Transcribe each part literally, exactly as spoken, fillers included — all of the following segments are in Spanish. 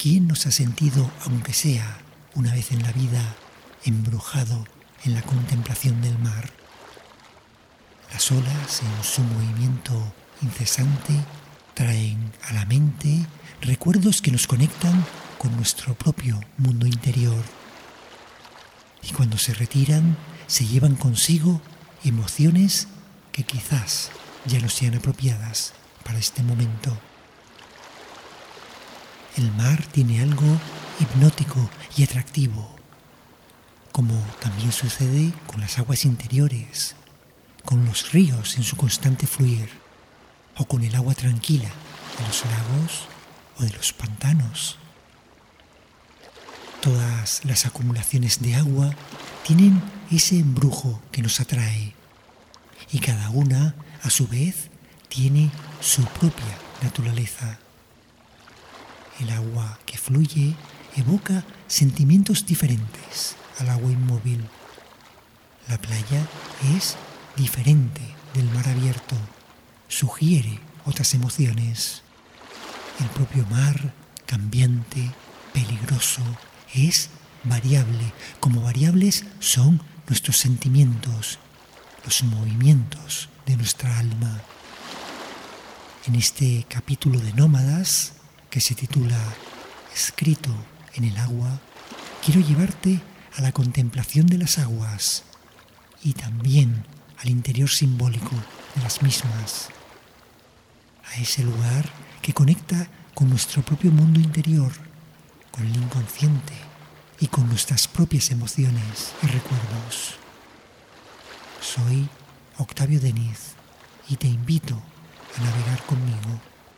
¿Quién nos ha sentido, aunque sea una vez en la vida, embrujado en la contemplación del mar? Las olas, en su movimiento incesante, traen a la mente recuerdos que nos conectan con nuestro propio mundo interior. Y cuando se retiran, se llevan consigo emociones que quizás ya no sean apropiadas para este momento. El mar tiene algo hipnótico y atractivo, como también sucede con las aguas interiores, con los ríos en su constante fluir, o con el agua tranquila de los lagos o de los pantanos. Todas las acumulaciones de agua tienen ese embrujo que nos atrae, y cada una, a su vez, tiene su propia naturaleza. El agua que fluye evoca sentimientos diferentes al agua inmóvil. La playa es diferente del mar abierto, sugiere otras emociones. El propio mar, cambiante, peligroso, es variable, como variables son nuestros sentimientos, los movimientos de nuestra alma. En este capítulo de Nómadas, que se titula Escrito en el agua, quiero llevarte a la contemplación de las aguas y también al interior simbólico de las mismas, a ese lugar que conecta con nuestro propio mundo interior, con el inconsciente y con nuestras propias emociones y recuerdos. Soy Octavio Deniz y te invito a navegar conmigo.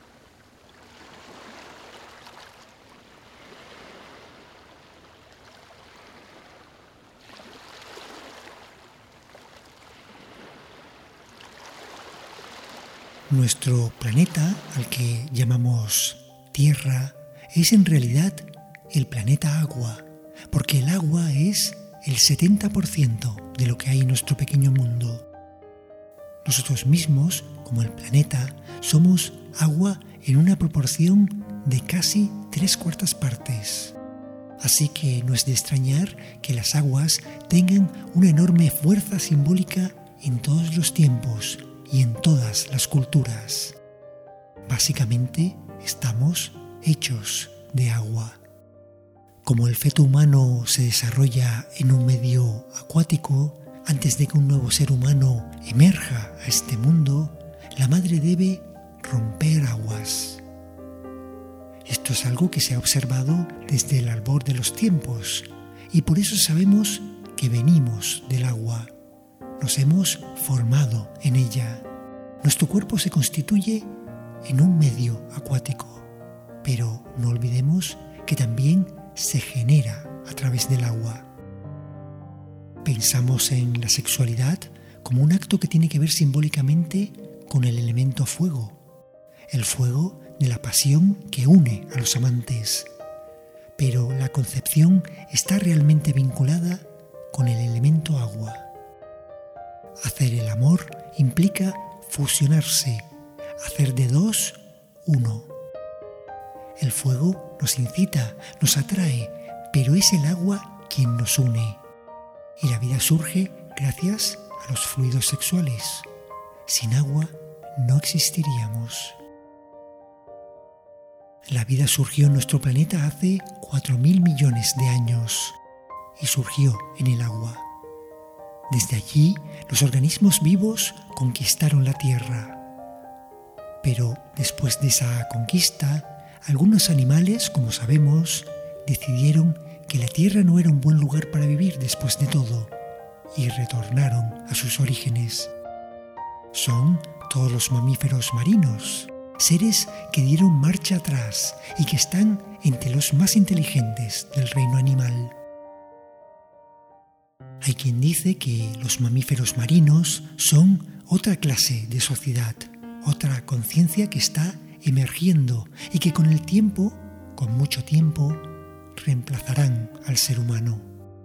Nuestro planeta, al que llamamos Tierra, es en realidad el planeta agua, porque el agua es el setenta por ciento de lo que hay en nuestro pequeño mundo. Nosotros mismos, como el planeta, somos agua en una proporción de casi tres cuartas partes. Así que no es de extrañar que las aguas tengan una enorme fuerza simbólica en todos los tiempos y en todas las culturas. Básicamente, estamos hechos de agua. Como el feto humano se desarrolla en un medio acuático, antes de que un nuevo ser humano emerja a este mundo, la madre debe romper aguas. Esto es algo que se ha observado desde el albor de los tiempos, y por eso sabemos que venimos del agua. Nos hemos formado en ella. Nuestro cuerpo se constituye en un medio acuático, pero no olvidemos que también se genera a través del agua. Pensamos en la sexualidad como un acto que tiene que ver simbólicamente con el elemento fuego, el fuego de la pasión que une a los amantes. Pero la concepción está realmente vinculada con el elemento agua. Hacer el amor implica fusionarse, hacer de dos uno. El fuego nos incita, nos atrae, pero es el agua quien nos une. Y la vida surge gracias a los fluidos sexuales. Sin agua no existiríamos. La vida surgió en nuestro planeta hace cuatro mil millones de años y surgió en el agua. Desde allí, los organismos vivos conquistaron la Tierra. Pero después de esa conquista, algunos animales, como sabemos, decidieron que la Tierra no era un buen lugar para vivir después de todo y retornaron a sus orígenes. Son todos los mamíferos marinos, seres que dieron marcha atrás y que están entre los más inteligentes del reino animal. Hay quien dice que los mamíferos marinos son otra clase de sociedad, otra conciencia que está emergiendo y que con el tiempo, con mucho tiempo, reemplazarán al ser humano.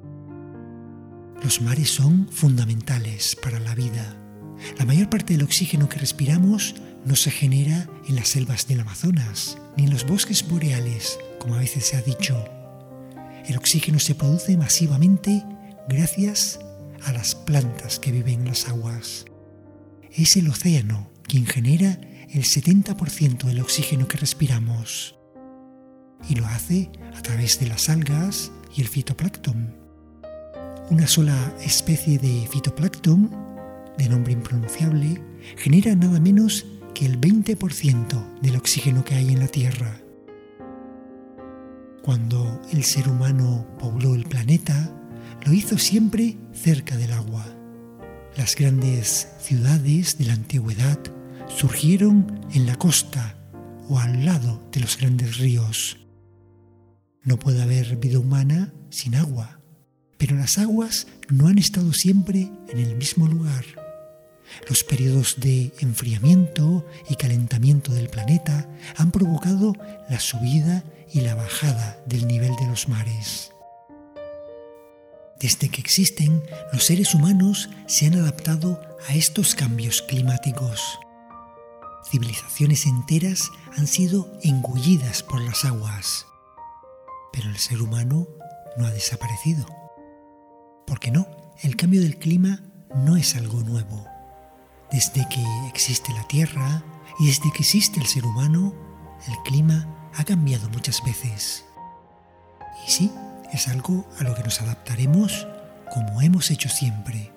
Los mares son fundamentales para la vida. La mayor parte del oxígeno que respiramos no se genera en las selvas del Amazonas, ni en los bosques boreales, como a veces se ha dicho. El oxígeno se produce masivamente gracias a las plantas que viven en las aguas. Es el océano quien genera el setenta por ciento del oxígeno que respiramos. Y lo hace a través de las algas y el fitoplancton. Una sola especie de fitoplancton, de nombre impronunciable, genera nada menos que el veinte por ciento del oxígeno que hay en la Tierra. Cuando el ser humano pobló el planeta, lo hizo siempre cerca del agua. Las grandes ciudades de la antigüedad surgieron en la costa o al lado de los grandes ríos. No puede haber vida humana sin agua, pero las aguas no han estado siempre en el mismo lugar. Los periodos de enfriamiento y calentamiento del planeta han provocado la subida y la bajada del nivel de los mares. Desde que existen, los seres humanos se han adaptado a estos cambios climáticos. Civilizaciones enteras han sido engullidas por las aguas, pero el ser humano no ha desaparecido. ¿Por qué no? El cambio del clima no es algo nuevo. Desde que existe la Tierra y desde que existe el ser humano, el clima ha cambiado muchas veces. Y sí, es algo a lo que nos adaptaremos como hemos hecho siempre.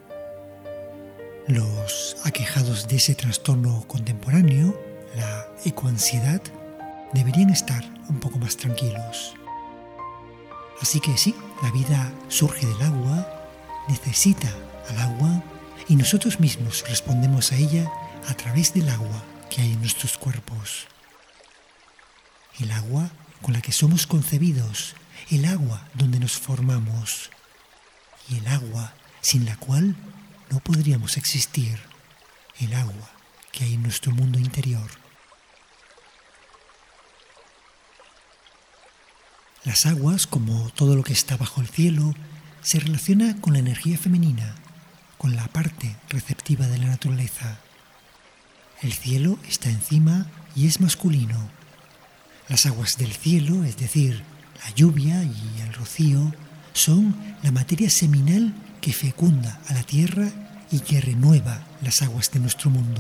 Los aquejados de ese trastorno contemporáneo, la ecoansiedad, deberían estar un poco más tranquilos. Así que sí, la vida surge del agua, necesita al agua y nosotros mismos respondemos a ella a través del agua que hay en nuestros cuerpos. El agua con la que somos concebidos, el agua donde nos formamos y el agua sin la cual no podríamos existir, el agua que hay en nuestro mundo interior. Las aguas, como todo lo que está bajo el cielo, se relaciona con la energía femenina, con la parte receptiva de la naturaleza. El cielo está encima y es masculino. Las aguas del cielo, es decir, la lluvia y el rocío, son la materia seminal que fecunda a la tierra y que renueva las aguas de nuestro mundo.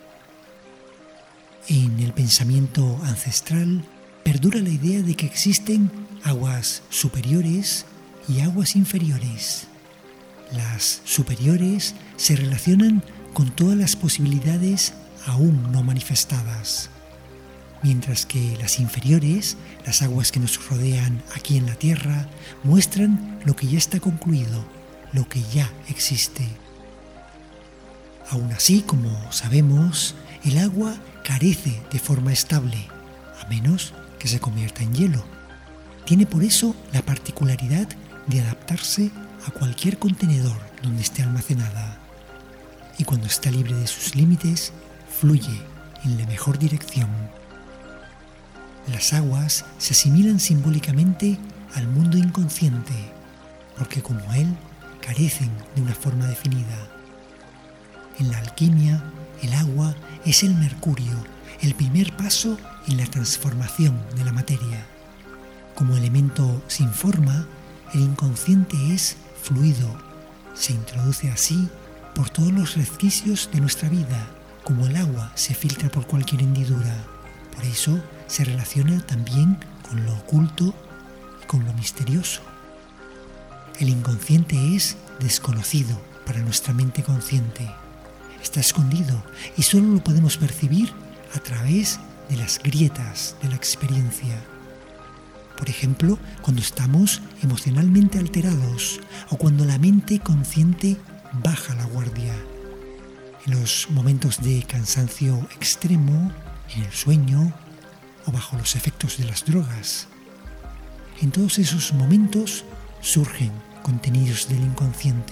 En el pensamiento ancestral perdura la idea de que existen aguas superiores y aguas inferiores. Las superiores se relacionan con todas las posibilidades aún no manifestadas, mientras que las inferiores, las aguas que nos rodean aquí en la Tierra, muestran lo que ya está concluido, lo que ya existe. Aún así, como sabemos, el agua carece de forma estable, a menos que se convierta en hielo. Tiene por eso la particularidad de adaptarse a cualquier contenedor donde esté almacenada, y cuando está libre de sus límites, fluye en la mejor dirección. Las aguas se asimilan simbólicamente al mundo inconsciente, porque como él, carecen de una forma definida. En la alquimia, el agua es el mercurio, el primer paso en la transformación de la materia. Como elemento sin forma, el inconsciente es fluido, se introduce así por todos los resquicios de nuestra vida, como el agua se filtra por cualquier hendidura. Por eso se relaciona también con lo oculto y con lo misterioso. El inconsciente es desconocido para nuestra mente consciente. Está escondido y solo lo podemos percibir a través de las grietas de la experiencia. Por ejemplo, cuando estamos emocionalmente alterados o cuando la mente consciente baja la guardia. En los momentos de cansancio extremo, en el sueño o bajo los efectos de las drogas. En todos esos momentos surgen contenidos del inconsciente.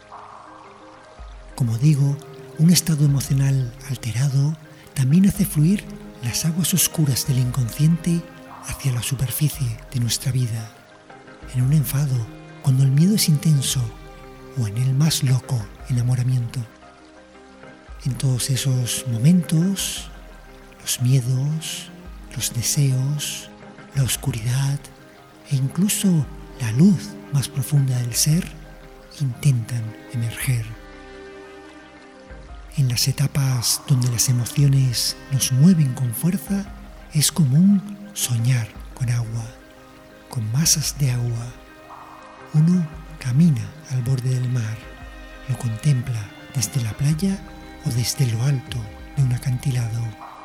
Como digo, un estado emocional alterado también hace fluir las aguas oscuras del inconsciente hacia la superficie de nuestra vida. En un enfado, cuando el miedo es intenso, o en el más loco enamoramiento. En todos esos momentos, los miedos, los deseos, la oscuridad e incluso la luz más profunda del ser intentan emerger. En las etapas donde las emociones nos mueven con fuerza, es común soñar con agua, con masas de agua. Uno camina al borde del mar, lo contempla desde la playa o desde lo alto de un acantilado.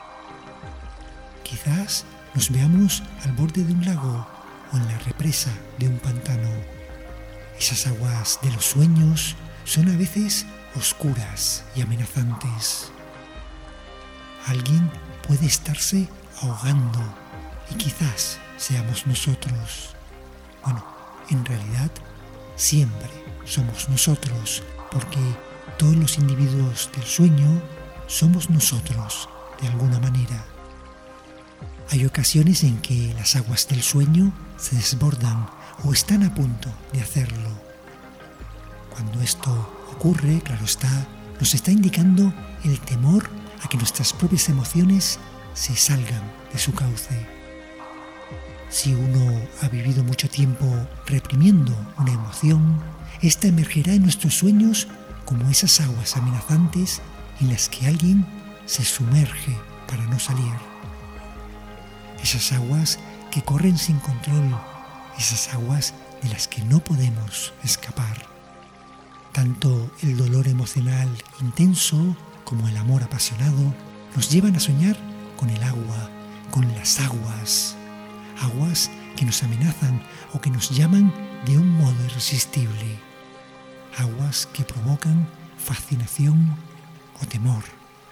Quizás nos veamos al borde de un lago o en la represa de un pantano. Esas aguas de los sueños son a veces oscuras y amenazantes. Alguien puede estarse ahogando y quizás seamos nosotros. Bueno, en realidad siempre somos nosotros, porque todos los individuos del sueño somos nosotros de alguna manera. Hay ocasiones en que las aguas del sueño se desbordan o están a punto de hacerlo. Cuando esto ocurre, claro está, nos está indicando el temor a que nuestras propias emociones se salgan de su cauce. Si uno ha vivido mucho tiempo reprimiendo una emoción, esta emergerá en nuestros sueños como esas aguas amenazantes en las que alguien se sumerge para no salir. Esas aguas que corren sin control, esas aguas de las que no podemos escapar. Tanto el dolor emocional intenso como el amor apasionado nos llevan a soñar con el agua, con las aguas, aguas que nos amenazan o que nos llaman de un modo irresistible, aguas que provocan fascinación o temor.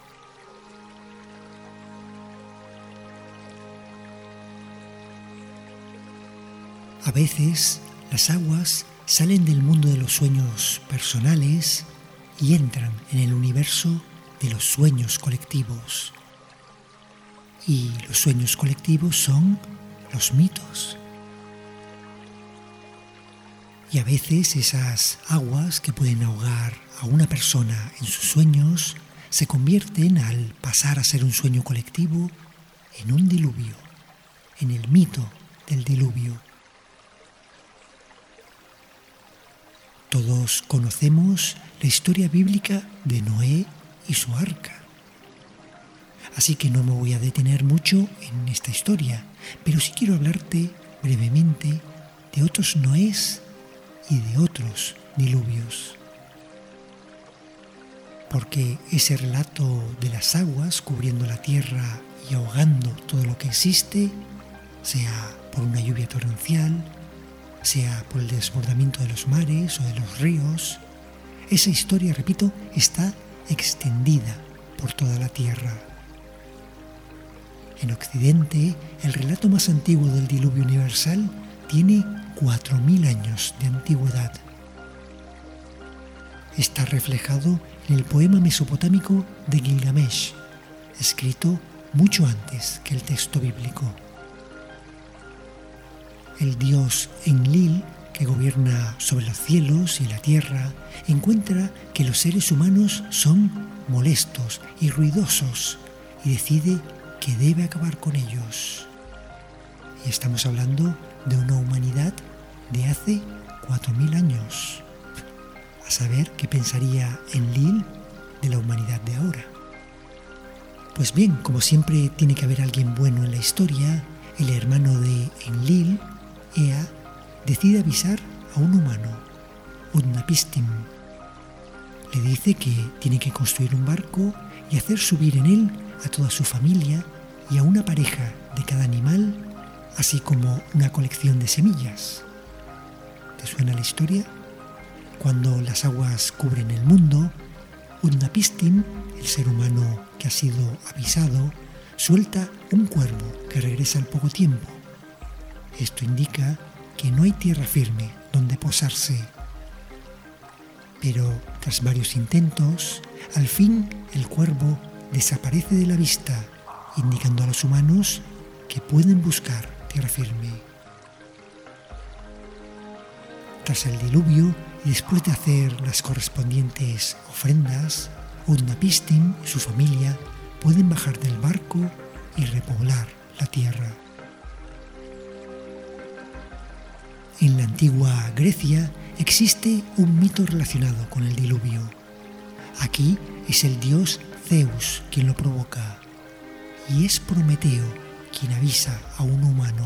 A veces las aguas salen del mundo de los sueños personales y entran en el universo de los sueños colectivos. Y los sueños colectivos son los mitos. Y a veces esas aguas que pueden ahogar a una persona en sus sueños se convierten, al pasar a ser un sueño colectivo, en un diluvio, en el mito del diluvio. Todos conocemos la historia bíblica de Noé y su arca. Así que no me voy a detener mucho en esta historia, pero sí quiero hablarte brevemente de otros Noés y de otros diluvios. Porque ese relato de las aguas cubriendo la tierra y ahogando todo lo que existe, sea por una lluvia torrencial, sea por el desbordamiento de los mares o de los ríos, esa historia, repito, está extendida por toda la tierra. En Occidente, el relato más antiguo del diluvio universal tiene cuatro mil años de antigüedad. Está reflejado en el poema mesopotámico de Gilgamesh, escrito mucho antes que el texto bíblico. El dios Enlil, que gobierna sobre los cielos y la tierra, encuentra que los seres humanos son molestos y ruidosos y decide que debe acabar con ellos. Y estamos hablando de una humanidad de hace cuatro mil años. A saber qué pensaría Enlil de la humanidad de ahora. Pues bien, como siempre tiene que haber alguien bueno en la historia, el hermano de Enlil, Ea, decide avisar a un humano, Utnapishtim. Le dice que tiene que construir un barco y hacer subir en él a toda su familia y a una pareja de cada animal, así como una colección de semillas. ¿Te suena la historia? Cuando las aguas cubren el mundo, Utnapishtim, el ser humano que ha sido avisado, suelta un cuervo que regresa al poco tiempo. Esto indica que no hay tierra firme donde posarse. Pero tras varios intentos, al fin el cuervo desaparece de la vista, indicando a los humanos que pueden buscar tierra firme. Tras el diluvio y después de hacer las correspondientes ofrendas, Utnapishtim y su familia pueden bajar del barco y repoblar la tierra. En la antigua Grecia existe un mito relacionado con el diluvio. Aquí es el dios Zeus quien lo provoca y es Prometeo quien avisa a un humano.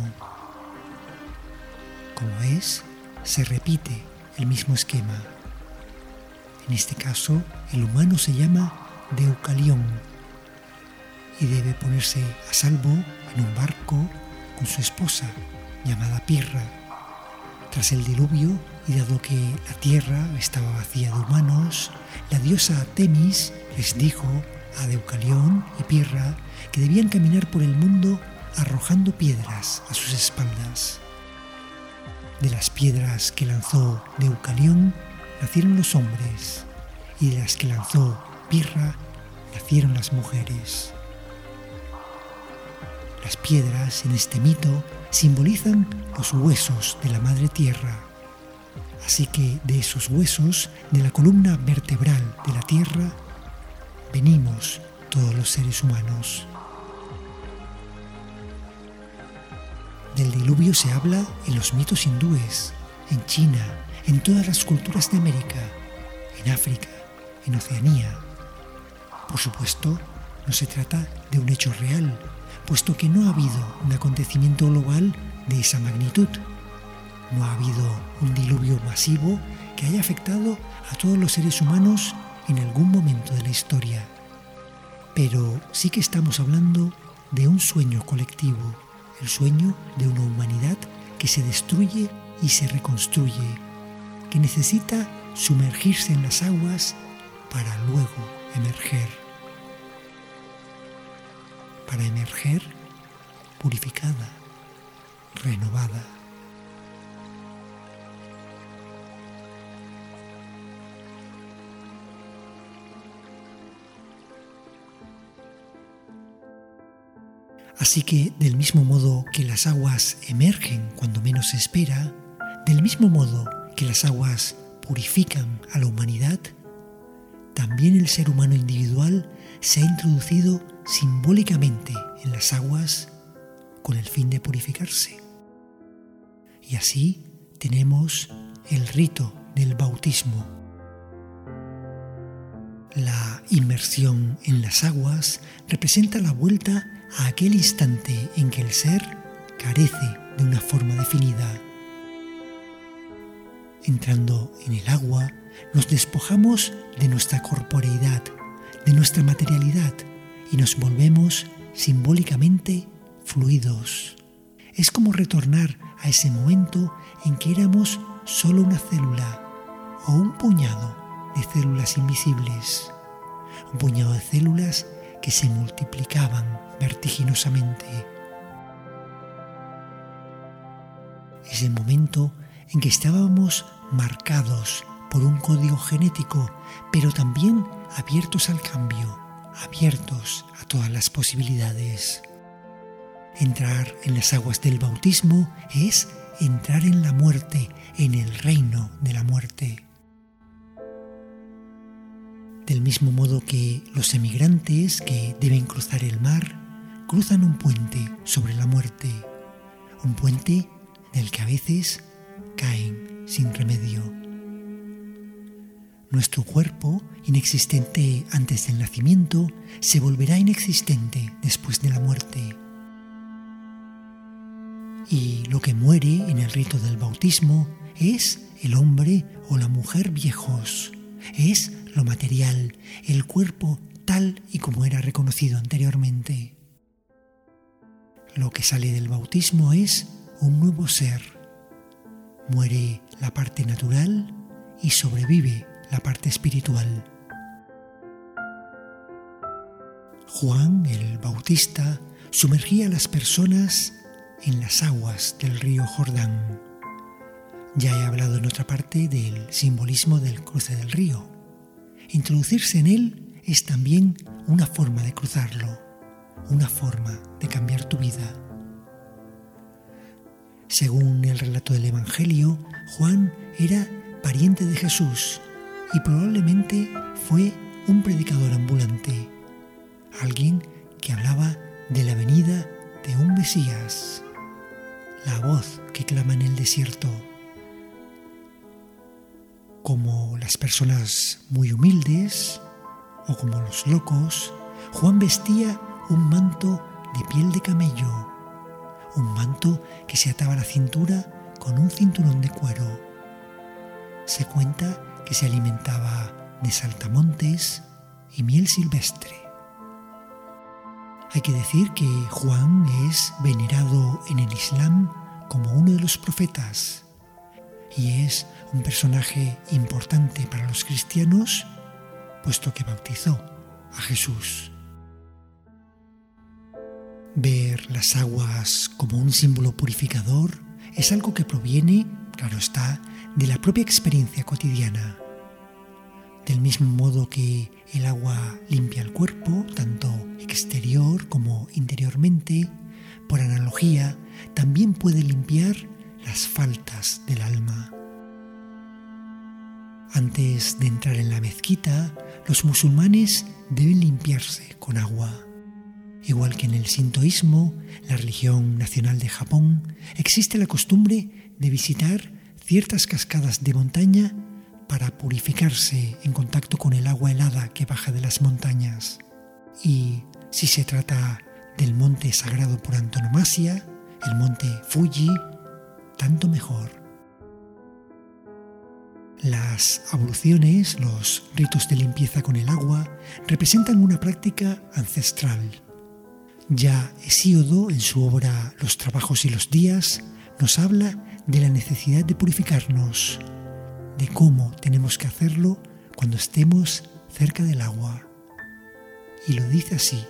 Como ves, se repite el mismo esquema. En este caso, el humano se llama Deucalión y debe ponerse a salvo en un barco con su esposa, llamada Pirra. Tras el diluvio, y dado que la tierra estaba vacía de humanos, la diosa Temis les dijo a Deucalión y Pirra que debían caminar por el mundo arrojando piedras a sus espaldas. De las piedras que lanzó Deucalión nacieron los hombres, y de las que lanzó Pirra nacieron las mujeres. Las piedras en este mito simbolizan los huesos de la madre tierra, así que de esos huesos, de la columna vertebral de la tierra, venimos todos los seres humanos. Del diluvio se habla en los mitos hindúes, en China, en todas las culturas de América, en África, en Oceanía. Por supuesto, no se trata de un hecho real, puesto que no ha habido un acontecimiento global de esa magnitud. No ha habido un diluvio masivo que haya afectado a todos los seres humanos en algún momento de la historia. Pero sí que estamos hablando de un sueño colectivo, el sueño de una humanidad que se destruye y se reconstruye, que necesita sumergirse en las aguas para luego emerger. Para emerger purificada, renovada. Así que, del mismo modo que las aguas emergen cuando menos se espera, del mismo modo que las aguas purifican a la humanidad, también el ser humano individual se ha introducido simbólicamente en las aguas con el fin de purificarse. Y así tenemos el rito del bautismo. La inmersión en las aguas representa la vuelta a aquel instante en que el ser carece de una forma definida. Entrando en el agua, nos despojamos de nuestra corporeidad, de nuestra materialidad, y nos volvemos simbólicamente fluidos. Es como retornar a ese momento en que éramos solo una célula o un puñado de células invisibles, un puñado de células que se multiplicaban vertiginosamente. Ese momento en que estábamos marcados por un código genético, pero también abiertos al cambio, abiertos a todas las posibilidades. Entrar en las aguas del bautismo es entrar en la muerte, en el reino de la muerte. Del mismo modo que los emigrantes que deben cruzar el mar cruzan un puente sobre la muerte, un puente del que a veces caen sin remedio. Nuestro cuerpo, inexistente antes del nacimiento, se volverá inexistente después de la muerte. Y lo que muere en el rito del bautismo es el hombre o la mujer viejos, es lo material, el cuerpo tal y como era reconocido anteriormente. Lo que sale del bautismo es un nuevo ser. Muere la parte natural y sobrevive la parte espiritual. Juan el Bautista sumergía a las personas en las aguas del río Jordán. Ya he hablado en otra parte del simbolismo del cruce del río. Introducirse en él es también una forma de cruzarlo, una forma de cambiar tu vida. Según el relato del Evangelio, Juan era pariente de Jesús y probablemente fue un predicador ambulante, alguien que hablaba de la venida de un Mesías, la voz que clama en el desierto, como las personas muy humildes o como los locos, Juan vestía un manto de piel de camello, un manto que se ataba a la cintura con un cinturón de cuero. Se cuenta que se alimentaba de saltamontes y miel silvestre. Hay que decir que Juan es venerado en el Islam como uno de los profetas y es un personaje importante para los cristianos, puesto que bautizó a Jesús. Ver las aguas como un símbolo purificador es algo que proviene, claro está, de la propia experiencia cotidiana. Del mismo modo que el agua limpia el cuerpo, tanto exterior como interiormente, por analogía, también puede limpiar las faltas del alma. Antes de entrar en la mezquita, los musulmanes deben limpiarse con agua. Igual que en el sintoísmo, la religión nacional de Japón, existe la costumbre de visitar ciertas cascadas de montaña para purificarse en contacto con el agua helada que baja de las montañas. Y si se trata del monte sagrado por antonomasia, el monte Fuji, tanto mejor. Las abluciones, los ritos de limpieza con el agua, representan una práctica ancestral. Ya Hesíodo, en su obra Los trabajos y los días, nos habla de la necesidad de purificarnos, de cómo tenemos que hacerlo cuando estemos cerca del agua. Y lo dice así: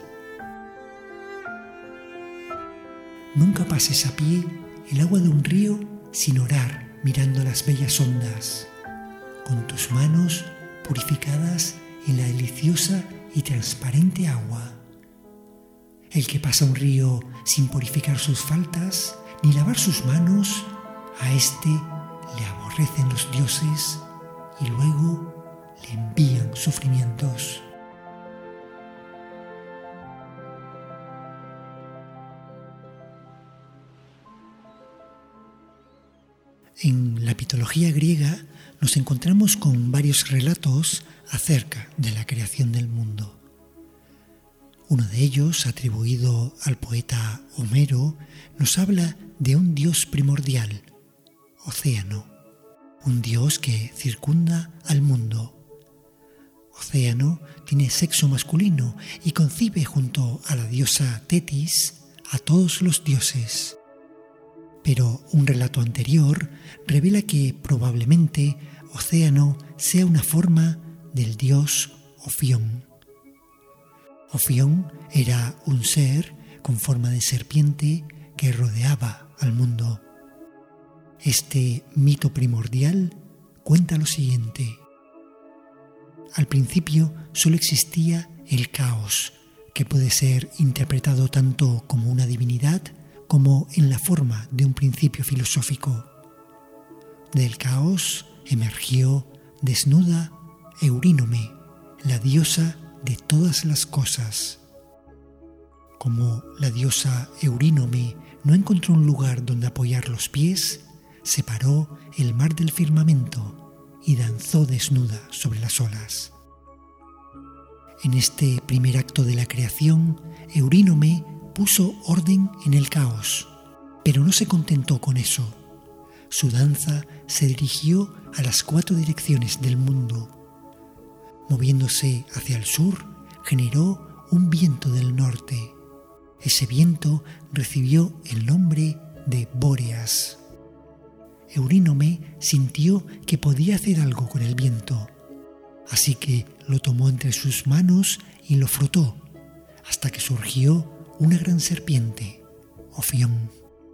nunca pases a pie el agua de un río sin orar mirando las bellas ondas, con tus manos purificadas en la deliciosa y transparente agua. El que pasa un río sin purificar sus faltas ni lavar sus manos, a éste le aborrecen los dioses y luego le envían sufrimientos. En la mitología griega nos encontramos con varios relatos acerca de la creación del mundo. Uno de ellos, atribuido al poeta Homero, nos habla de un dios primordial, Océano, un dios que circunda al mundo. Océano tiene sexo masculino y concibe junto a la diosa Tetis a todos los dioses. Pero un relato anterior revela que probablemente Océano sea una forma del dios Ofión. Ofión era un ser con forma de serpiente que rodeaba al mundo. Este mito primordial cuenta lo siguiente. Al principio solo existía el caos, que puede ser interpretado tanto como una divinidad como en la forma de un principio filosófico. Del caos emergió desnuda Eurínome, la diosa de todas las cosas. Como la diosa Eurínome no encontró un lugar donde apoyar los pies, separó el mar del firmamento y danzó desnuda sobre las olas. En este primer acto de la creación, Eurínome puso orden en el caos, pero no se contentó con eso. Su danza se dirigió a las cuatro direcciones del mundo. Moviéndose hacia el sur, generó un viento del norte. Ese viento recibió el nombre de Bóreas. Eurínome sintió que podía hacer algo con el viento, así que lo tomó entre sus manos y lo frotó, hasta que surgió una gran serpiente, Ofión.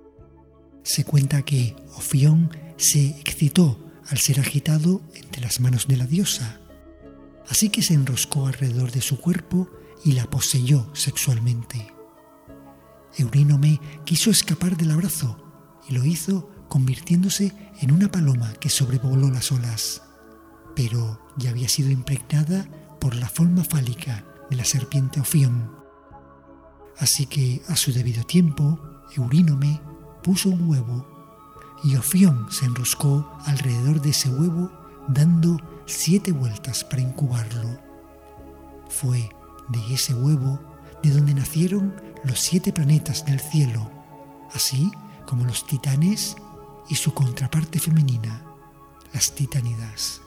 Se cuenta que Ofión se excitó al ser agitado entre las manos de la diosa, así que se enroscó alrededor de su cuerpo y la poseyó sexualmente. Eurínome quiso escapar del abrazo y lo hizo convirtiéndose en una paloma que sobrevoló las olas, pero ya había sido impregnada por la forma fálica de la serpiente Ofión. Así que a su debido tiempo, Eurínome puso un huevo y Ofión se enroscó alrededor de ese huevo dando siete vueltas para incubarlo. Fue de ese huevo de donde nacieron los siete planetas del cielo, así como los titanes y su contraparte femenina, las titánidas.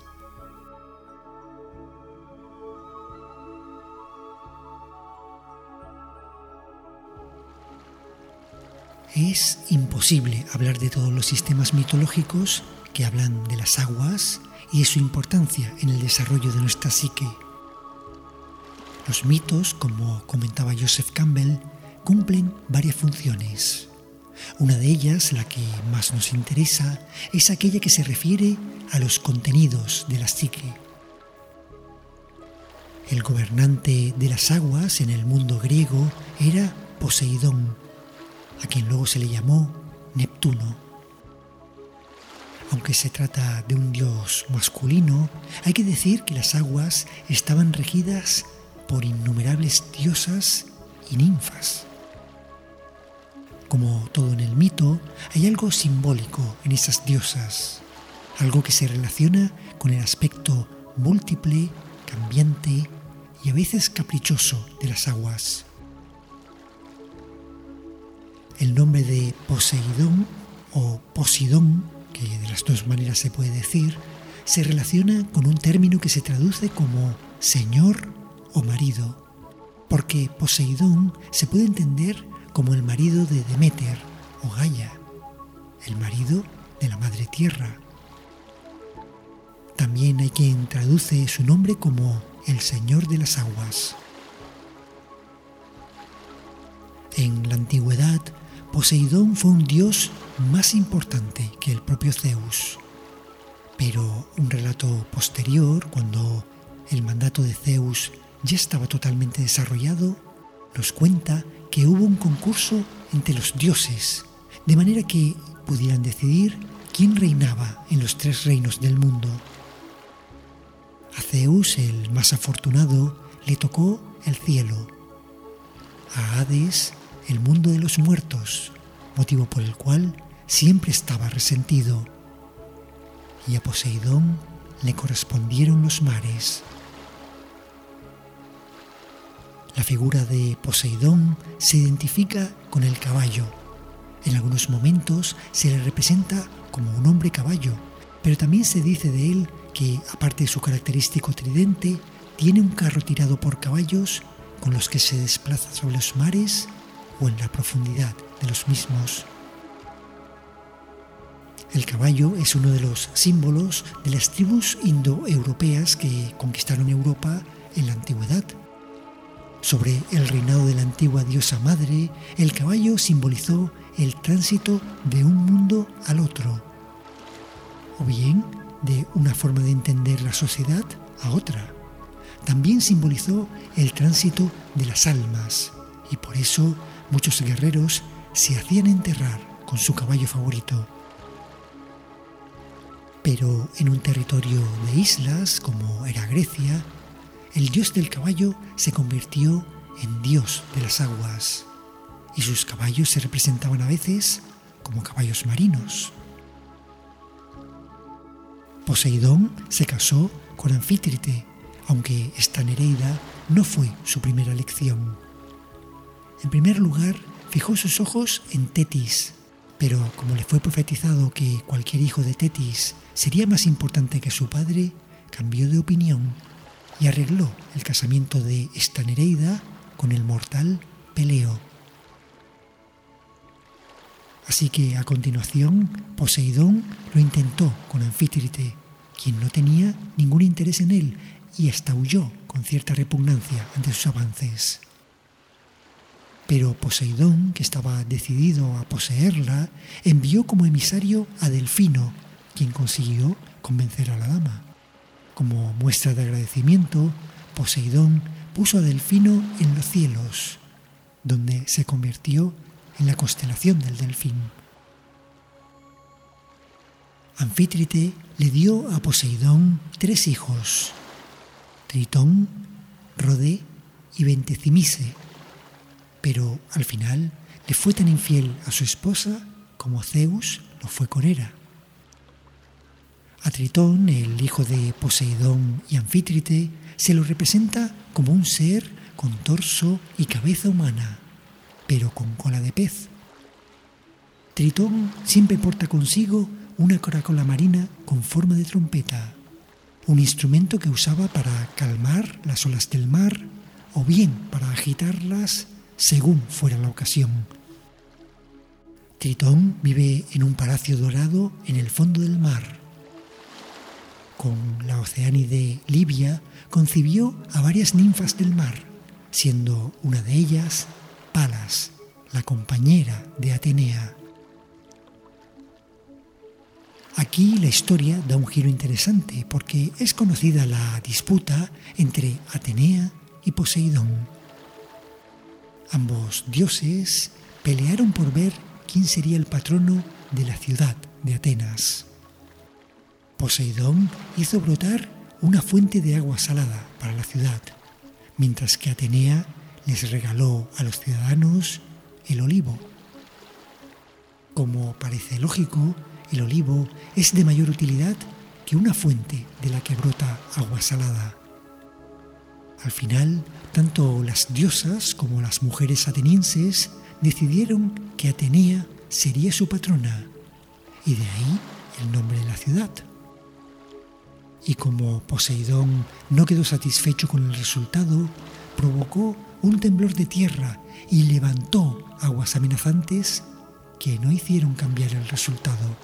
Es imposible hablar de todos los sistemas mitológicos que hablan de las aguas y de su importancia en el desarrollo de nuestra psique. Los mitos, como comentaba Joseph Campbell, cumplen varias funciones. Una de ellas, la que más nos interesa, es aquella que se refiere a los contenidos de la psique. El gobernante de las aguas en el mundo griego era Poseidón, a quien luego se le llamó Neptuno. Aunque se trata de un dios masculino, hay que decir que las aguas estaban regidas por innumerables diosas y ninfas. Como todo en el mito, hay algo simbólico en esas diosas, algo que se relaciona con el aspecto múltiple, cambiante y a veces caprichoso de las aguas. El nombre de Poseidón o Posidón, que de las dos maneras se puede decir, se relaciona con un término que se traduce como señor o marido, porque Poseidón se puede entender como el marido de Deméter o Gaia, el marido de la madre tierra. También hay quien traduce su nombre como el señor de las aguas. En la antigüedad, Poseidón fue un dios más importante que el propio Zeus. Pero un relato posterior, cuando el mandato de Zeus ya estaba totalmente desarrollado, nos cuenta que hubo un concurso entre los dioses, de manera que pudieran decidir quién reinaba en los tres reinos del mundo. A Zeus, el más afortunado, le tocó el cielo. A Hades, el mundo de los muertos, motivo por el cual siempre estaba resentido. Y a Poseidón le correspondieron los mares. La figura de Poseidón se identifica con el caballo. En algunos momentos se le representa como un hombre caballo, pero también se dice de él que, aparte de su característico tridente, tiene un carro tirado por caballos con los que se desplaza sobre los mares o en la profundidad de los mismos. El caballo es uno de los símbolos de las tribus indoeuropeas que conquistaron Europa en la antigüedad. Sobre el reinado de la antigua diosa madre, el caballo simbolizó el tránsito de un mundo al otro, o bien de una forma de entender la sociedad a otra. También simbolizó el tránsito de las almas, y por eso muchos guerreros se hacían enterrar con su caballo favorito. Pero en un territorio de islas, como era Grecia, el dios del caballo se convirtió en dios de las aguas, y sus caballos se representaban a veces como caballos marinos. Poseidón se casó con Anfítrite, aunque esta Nereida no fue su primera elección. En primer lugar, fijó sus ojos en Tetis, pero como le fue profetizado que cualquier hijo de Tetis sería más importante que su padre, cambió de opinión y arregló el casamiento de esta Nereida con el mortal Peleo. Así que a continuación Poseidón lo intentó con Anfítrite, quien no tenía ningún interés en él y hasta huyó con cierta repugnancia ante sus avances. Pero Poseidón, que estaba decidido a poseerla, envió como emisario a Delfino, quien consiguió convencer a la dama. Como muestra de agradecimiento, Poseidón puso a Delfino en los cielos, donde se convirtió en la constelación del Delfín. Anfítrite le dio a Poseidón tres hijos: Tritón, Rode y Bentecimise, pero al final le fue tan infiel a su esposa como Zeus lo fue con Hera. A Tritón, el hijo de Poseidón y Anfítrite, se lo representa como un ser con torso y cabeza humana, pero con cola de pez. Tritón siempre porta consigo una caracola marina con forma de trompeta, un instrumento que usaba para calmar las olas del mar o bien para agitarlas según fuera la ocasión. Tritón vive en un palacio dorado en el fondo del mar. Con la Oceánide Libia concibió a varias ninfas del mar, siendo una de ellas Palas, la compañera de Atenea. Aquí la historia da un giro interesante porque es conocida la disputa entre Atenea y Poseidón. Ambos dioses pelearon por ver quién sería el patrono de la ciudad de Atenas. Poseidón hizo brotar una fuente de agua salada para la ciudad, mientras que Atenea les regaló a los ciudadanos el olivo. Como parece lógico, el olivo es de mayor utilidad que una fuente de la que brota agua salada. Al final, tanto las diosas como las mujeres atenienses decidieron que Atenea sería su patrona, y de ahí el nombre de la ciudad. Y como Poseidón no quedó satisfecho con el resultado, provocó un temblor de tierra y levantó aguas amenazantes que no hicieron cambiar el resultado.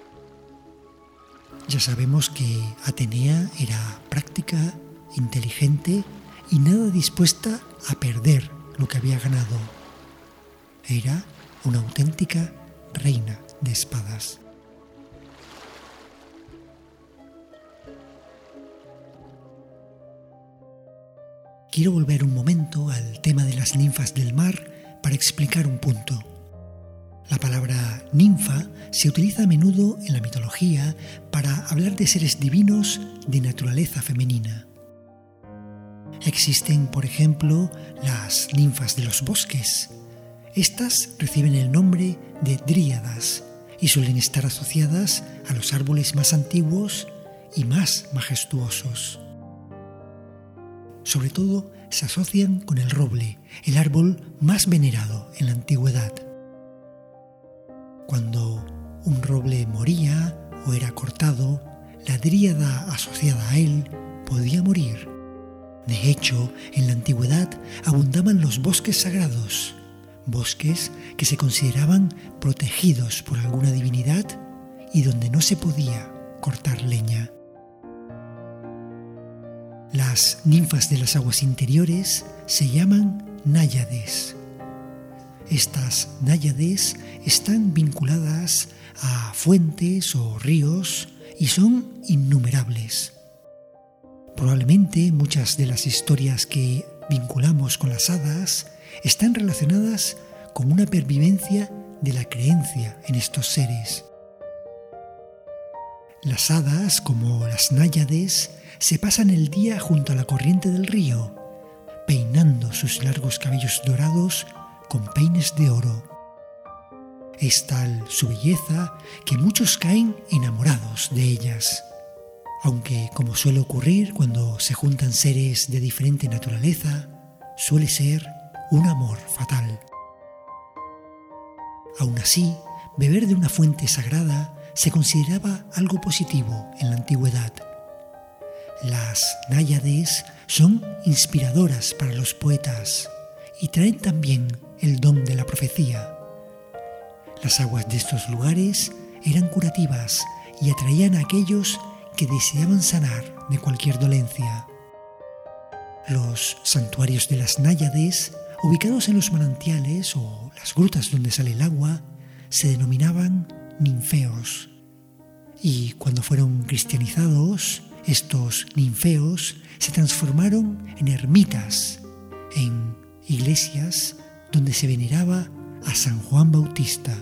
Ya sabemos que Atenea era práctica, inteligente y nada dispuesta a perder lo que había ganado. Era una auténtica reina de espadas. Quiero volver un momento al tema de las ninfas del mar para explicar un punto. La palabra ninfa se utiliza a menudo en la mitología para hablar de seres divinos de naturaleza femenina. Existen, por ejemplo, las ninfas de los bosques. Estas reciben el nombre de dríadas y suelen estar asociadas a los árboles más antiguos y más majestuosos. Sobre todo se asocian con el roble, el árbol más venerado en la antigüedad. Cuando un roble moría o era cortado, la dríada asociada a él podía morir. De hecho, en la antigüedad abundaban los bosques sagrados, bosques que se consideraban protegidos por alguna divinidad y donde no se podía cortar leña. Las ninfas de las aguas interiores se llaman náyades. Estas náyades están vinculadas a fuentes o ríos y son innumerables. Probablemente muchas de las historias que vinculamos con las hadas están relacionadas con una pervivencia de la creencia en estos seres. Las hadas, como las náyades, se pasan el día junto a la corriente del río, peinando sus largos cabellos dorados con peines de oro. Es tal su belleza que muchos caen enamorados de ellas, aunque, como suele ocurrir cuando se juntan seres de diferente naturaleza, suele ser un amor fatal. Aún así, beber de una fuente sagrada se consideraba algo positivo en la antigüedad. Las náyades son inspiradoras para los poetas y traen también el don de la profecía. Las aguas de estos lugares eran curativas y atraían a aquellos que deseaban sanar de cualquier dolencia. Los santuarios de las náyades, ubicados en los manantiales o las grutas donde sale el agua, se denominaban ninfeos. Y cuando fueron cristianizados, estos ninfeos se transformaron en ermitas, en iglesias donde se veneraba a San Juan Bautista.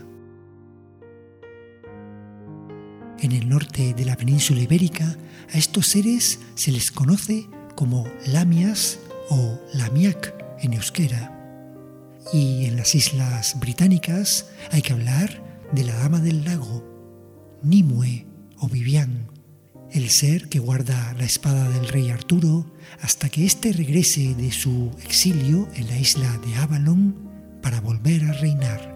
En el norte de la península ibérica, a estos seres se les conoce como lamias o lamiac en euskera. Y en las islas británicas hay que hablar de la dama del lago, Nimue o Vivian, el ser que guarda la espada del rey Arturo hasta que éste regrese de su exilio en la isla de Avalon para volver a reinar.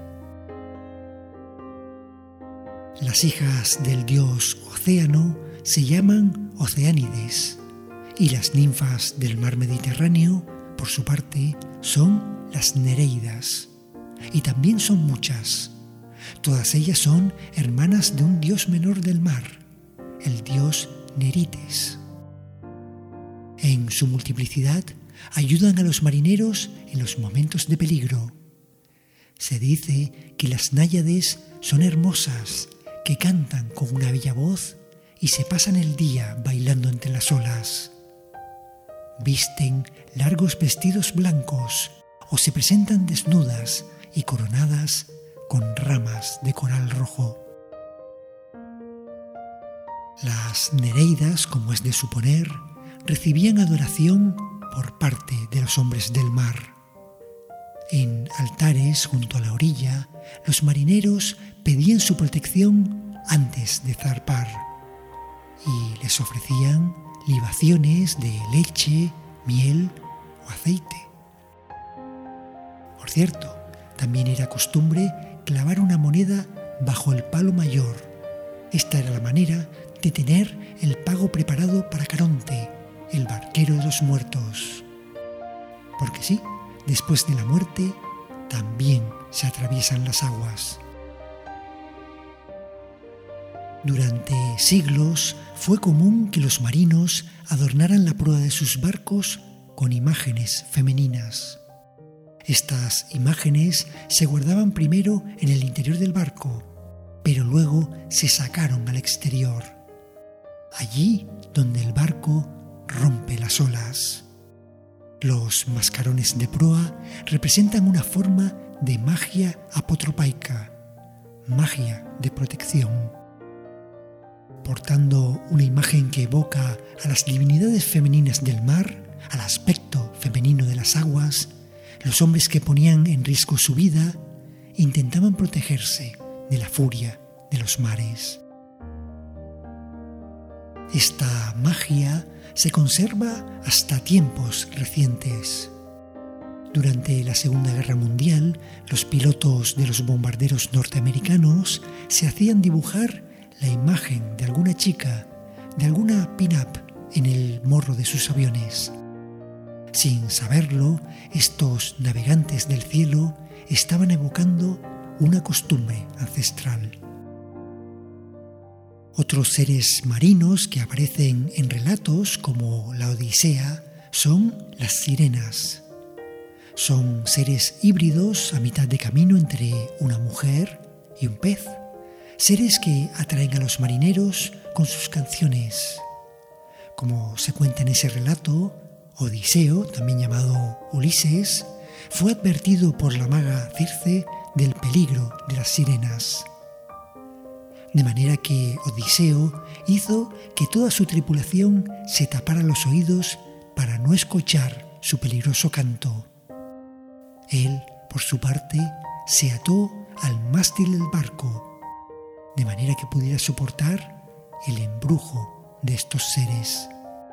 Las hijas del dios Océano se llaman Oceánides y las ninfas del mar Mediterráneo, por su parte, son las Nereidas, y también son muchas. Todas ellas son hermanas de un dios menor del mar, el dios Nerites. En su multiplicidad ayudan a los marineros en los momentos de peligro. Se dice que las náyades son hermosas, que cantan con una bella voz y se pasan el día bailando entre las olas. Visten largos vestidos blancos o se presentan desnudas y coronadas con ramas de coral rojo. Las Nereidas, como es de suponer, recibían adoración por parte de los hombres del mar. En altares junto a la orilla, los marineros pedían su protección antes de zarpar y les ofrecían libaciones de leche, miel o aceite. Por cierto, también era costumbre clavar una moneda bajo el palo mayor. Esta era la manera de tener el pago preparado para Caronte, el barquero de los muertos. Porque sí, después de la muerte también se atraviesan las aguas. Durante siglos fue común que los marinos adornaran la proa de sus barcos con imágenes femeninas. Estas imágenes se guardaban primero en el interior del barco, pero luego se sacaron al exterior, allí donde el barco rompe las olas. Los mascarones de proa representan una forma de magia apotropaica, magia de protección. Portando una imagen que evoca a las divinidades femeninas del mar, al aspecto femenino de las aguas, los hombres que ponían en riesgo su vida intentaban protegerse de la furia de los mares. Esta magia se conserva hasta tiempos recientes. Durante la Segunda Guerra Mundial, los pilotos de los bombarderos norteamericanos se hacían dibujar la imagen de alguna chica, de alguna pin-up en el morro de sus aviones. Sin saberlo, estos navegantes del cielo estaban evocando una costumbre ancestral. Otros seres marinos que aparecen en relatos como la Odisea son las sirenas. Son seres híbridos a mitad de camino entre una mujer y un pez. Seres que atraen a los marineros con sus canciones. Como se cuenta en ese relato, Odiseo, también llamado Ulises, fue advertido por la maga Circe del peligro de las sirenas. De manera que Odiseo hizo que toda su tripulación se tapara los oídos para no escuchar su peligroso canto. Él, por su parte, se ató al mástil del barco, de manera que pudiera soportar el embrujo de estos seres.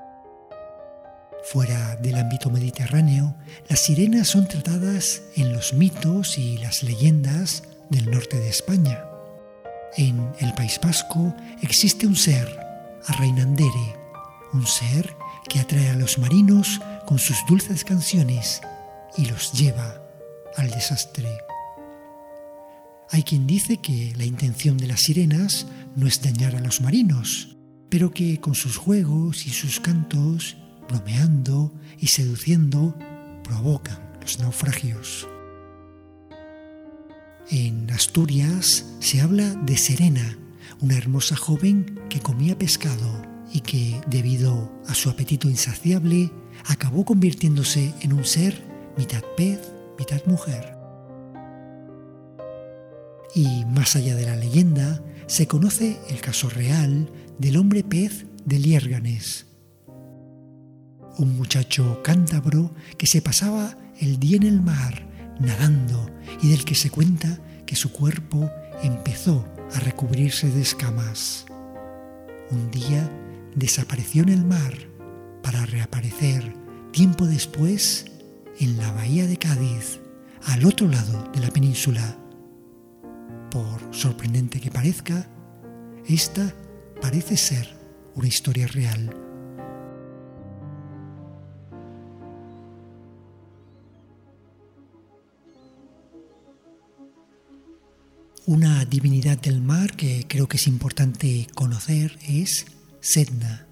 Fuera del ámbito mediterráneo, las sirenas son tratadas en los mitos y las leyendas del norte de España. En el País Vasco existe un ser, Arrainandere, un ser que atrae a los marinos con sus dulces canciones y los lleva al desastre. Hay quien dice que la intención de las sirenas no es dañar a los marinos, pero que con sus juegos y sus cantos, bromeando y seduciendo, provocan los naufragios. En Asturias se habla de Serena, una hermosa joven que comía pescado y que, debido a su apetito insaciable, acabó convirtiéndose en un ser mitad pez, mitad mujer. Y más allá de la leyenda, se conoce el caso real del hombre pez de Liérganes, un muchacho cántabro que se pasaba el día en el mar nadando y del que se cuenta que su cuerpo empezó a recubrirse de escamas. Un día desapareció en el mar para reaparecer tiempo después en la bahía de Cádiz, al otro lado de la península. Por sorprendente que parezca, esta parece ser una historia real. Una divinidad del mar que creo que es importante conocer es Sedna.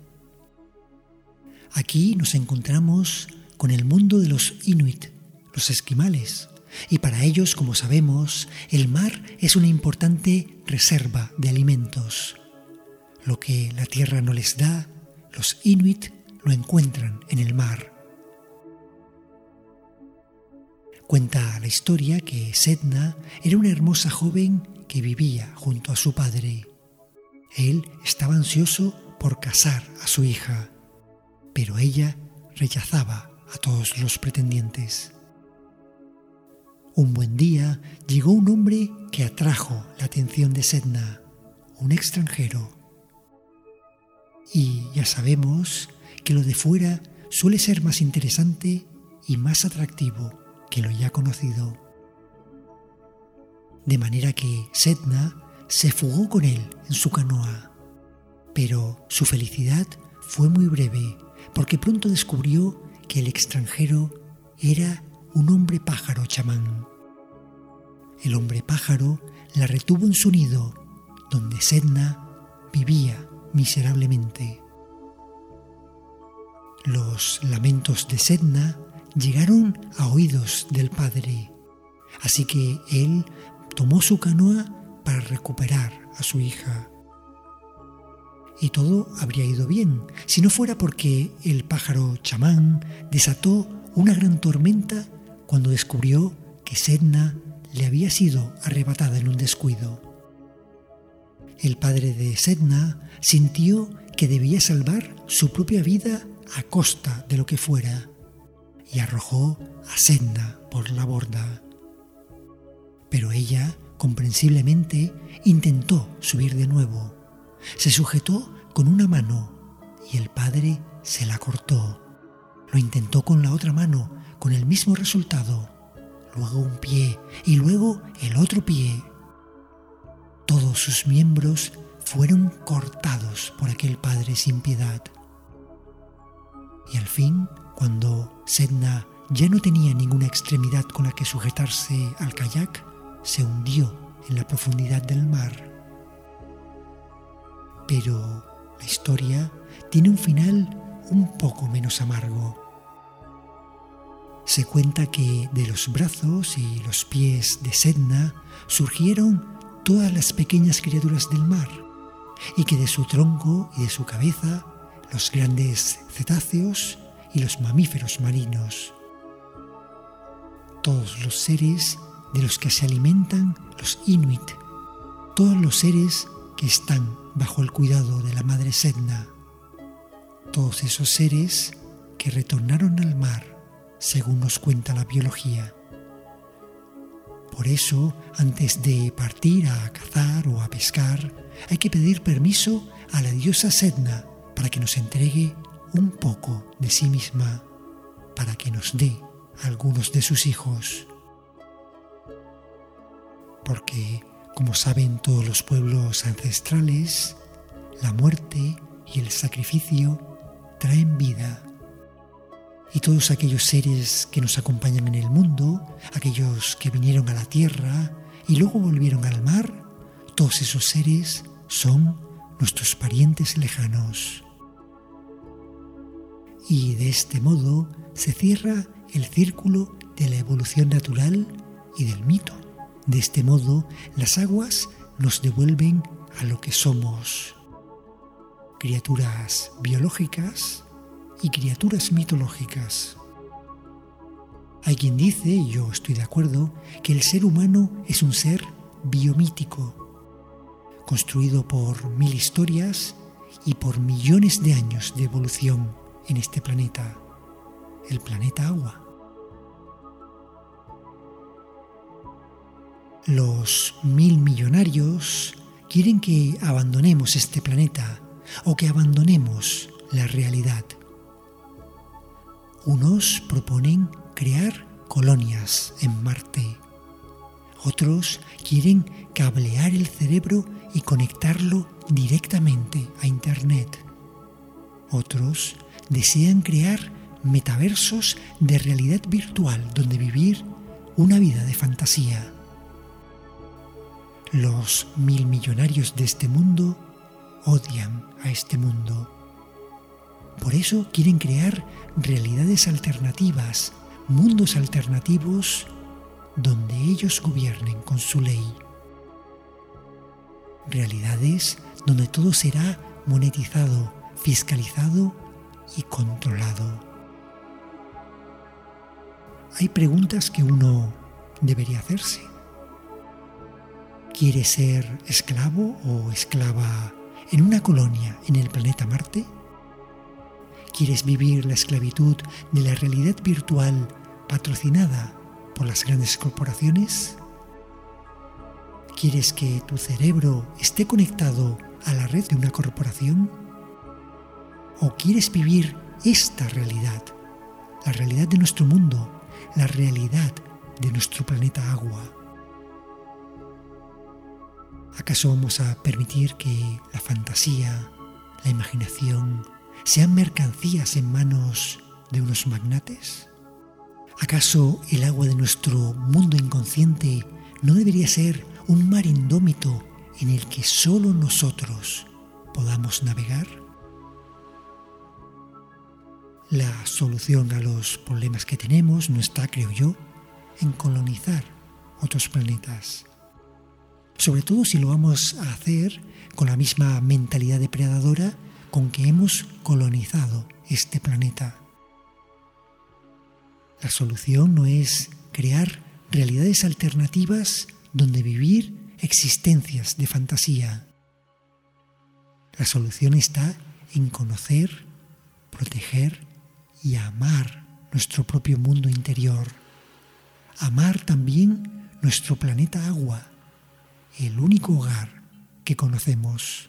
Aquí nos encontramos con el mundo de los Inuit, los esquimales, y para ellos, como sabemos, el mar es una importante reserva de alimentos. Lo que la tierra no les da, los Inuit lo encuentran en el mar. Cuenta la historia que Sedna era una hermosa joven que vivía junto a su padre. Él estaba ansioso por casar a su hija, pero ella rechazaba a todos los pretendientes. Un buen día llegó un hombre que atrajo la atención de Sedna, un extranjero. Y ya sabemos que lo de fuera suele ser más interesante y más atractivo que lo ya conocido. De manera que Sedna se fugó con él en su canoa, pero su felicidad fue muy breve porque pronto descubrió que el extranjero era un hombre pájaro chamán. El hombre pájaro la retuvo en su nido, donde Sedna vivía miserablemente. Los lamentos de Sedna llegaron a oídos del padre, así que él tomó su canoa para recuperar a su hija. Y todo habría ido bien, si no fuera porque el pájaro chamán desató una gran tormenta cuando descubrió que Sedna le había sido arrebatada en un descuido. El padre de Sedna sintió que debía salvar su propia vida a costa de lo que fuera, y arrojó a Sedna por la borda. Pero ella, comprensiblemente, intentó subir de nuevo. Se sujetó con una mano y el padre se la cortó. Lo intentó con la otra mano, con el mismo resultado. Luego un pie y luego el otro pie. Todos sus miembros fueron cortados por aquel padre sin piedad. Y al fin, cuando Sedna ya no tenía ninguna extremidad con la que sujetarse al kayak, se hundió en la profundidad del mar. Pero la historia tiene un final un poco menos amargo. Se cuenta que de los brazos y los pies de Sedna surgieron todas las pequeñas criaturas del mar, y que de su tronco y de su cabeza los grandes cetáceos y los mamíferos marinos. Todos los seres de los que se alimentan los Inuit, todos los seres que están bajo el cuidado de la madre Sedna, todos esos seres que retornaron al mar, según nos cuenta la biología. Por eso, antes de partir a cazar o a pescar, hay que pedir permiso a la diosa Sedna para que nos entregue un poco de sí misma, para que nos dé a algunos de sus hijos. Porque, como saben todos los pueblos ancestrales, la muerte y el sacrificio traen vida. Y todos aquellos seres que nos acompañan en el mundo, aquellos que vinieron a la tierra y luego volvieron al mar, todos esos seres son nuestros parientes lejanos. Y de este modo se cierra el círculo de la evolución natural y del mito. De este modo, las aguas nos devuelven a lo que somos: criaturas biológicas y criaturas mitológicas. Hay quien dice, y yo estoy de acuerdo, que el ser humano es un ser biomítico, construido por mil historias y por millones de años de evolución en este planeta, el planeta agua. Los mil millonarios quieren que abandonemos este planeta o que abandonemos la realidad. Unos proponen crear colonias en Marte. Otros quieren cablear el cerebro y conectarlo directamente a Internet. Otros desean crear metaversos de realidad virtual donde vivir una vida de fantasía. Los mil millonarios de este mundo odian a este mundo. Por eso quieren crear realidades alternativas, mundos alternativos donde ellos gobiernen con su ley. Realidades donde todo será monetizado, fiscalizado y controlado. Hay preguntas que uno debería hacerse. ¿Quieres ser esclavo o esclava en una colonia en el planeta Marte? ¿Quieres vivir la esclavitud de la realidad virtual patrocinada por las grandes corporaciones? ¿Quieres que tu cerebro esté conectado a la red de una corporación? ¿O quieres vivir esta realidad, la realidad de nuestro mundo, la realidad de nuestro planeta agua? ¿Acaso vamos a permitir que la fantasía, la imaginación, sean mercancías en manos de unos magnates? ¿Acaso el agua de nuestro mundo inconsciente no debería ser un mar indómito en el que solo nosotros podamos navegar? La solución a los problemas que tenemos no está, creo yo, en colonizar otros planetas. Sobre todo si lo vamos a hacer con la misma mentalidad depredadora con que hemos colonizado este planeta. La solución no es crear realidades alternativas donde vivir existencias de fantasía. La solución está en conocer, proteger y amar nuestro propio mundo interior. Amar también nuestro planeta agua, el único hogar que conocemos.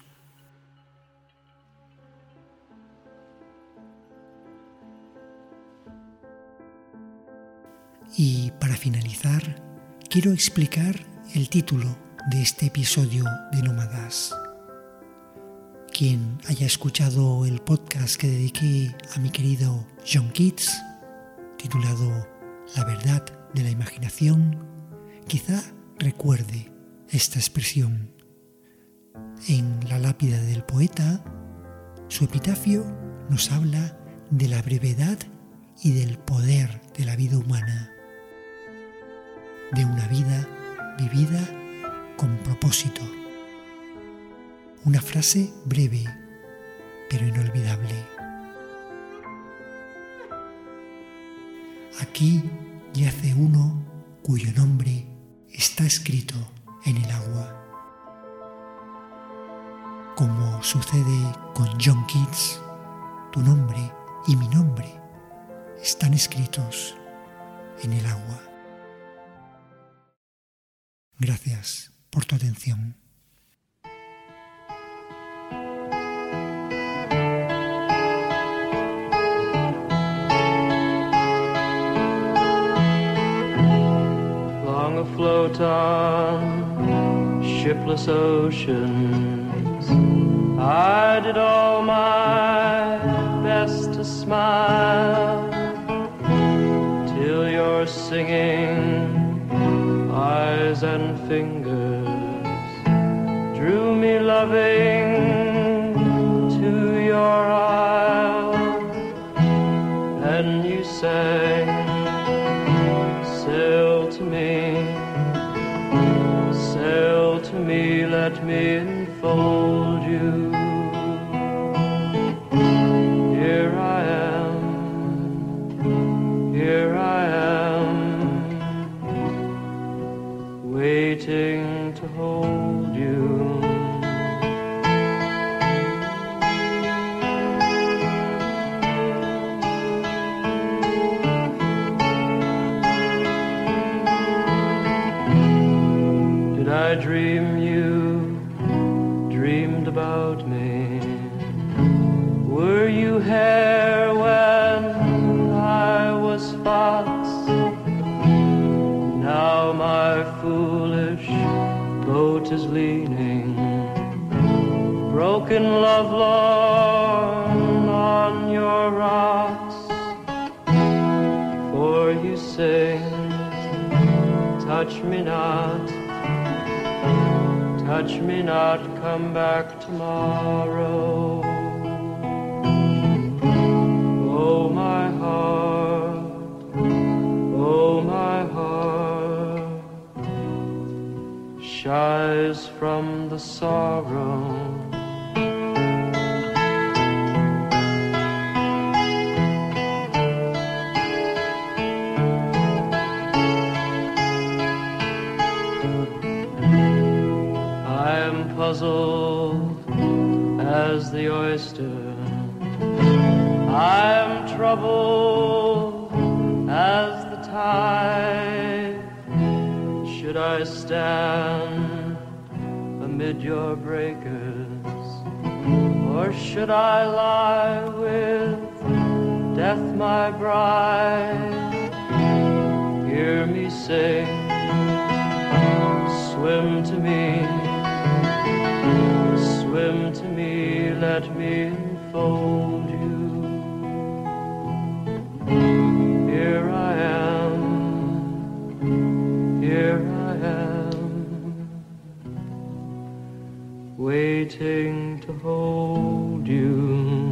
Y para finalizar, quiero explicar el título de este episodio de Nómadas. Quien haya escuchado el podcast que dediqué a mi querido John Keats, titulado La verdad de la imaginación, quizá recuerde esta expresión. En la lápida del poeta, su epitafio nos habla de la brevedad y del poder de la vida humana, de una vida vivida con propósito. Una frase breve, pero inolvidable. Aquí yace uno cuyo nombre está escrito en el agua. Como sucede con John Keats, tu nombre y mi nombre están escritos en el agua. Gracias por tu atención. Long afloat on shiftless oceans, I did all my best to smile, till your singing eyes and fingers drew me loving to your isle, and you sang, sail to me, sail to me, let me enfold you. Here I am, here I am, waiting to hold you. Did I dream you dreamed about me? foolish boat is leaning, broken lovelorn on your rocks. For you sing, touch me not, touch me not, come back tomorrow. Oh my heart, oh my heart, shies from the sorrow. Puzzled as the oyster, I'm troubled as the tide. Should I stand amid your breakers, or should I lie with death my bride? Hear me sing, swim to me, swim to me, let me enfold you. Here I am, here I am, waiting to hold you.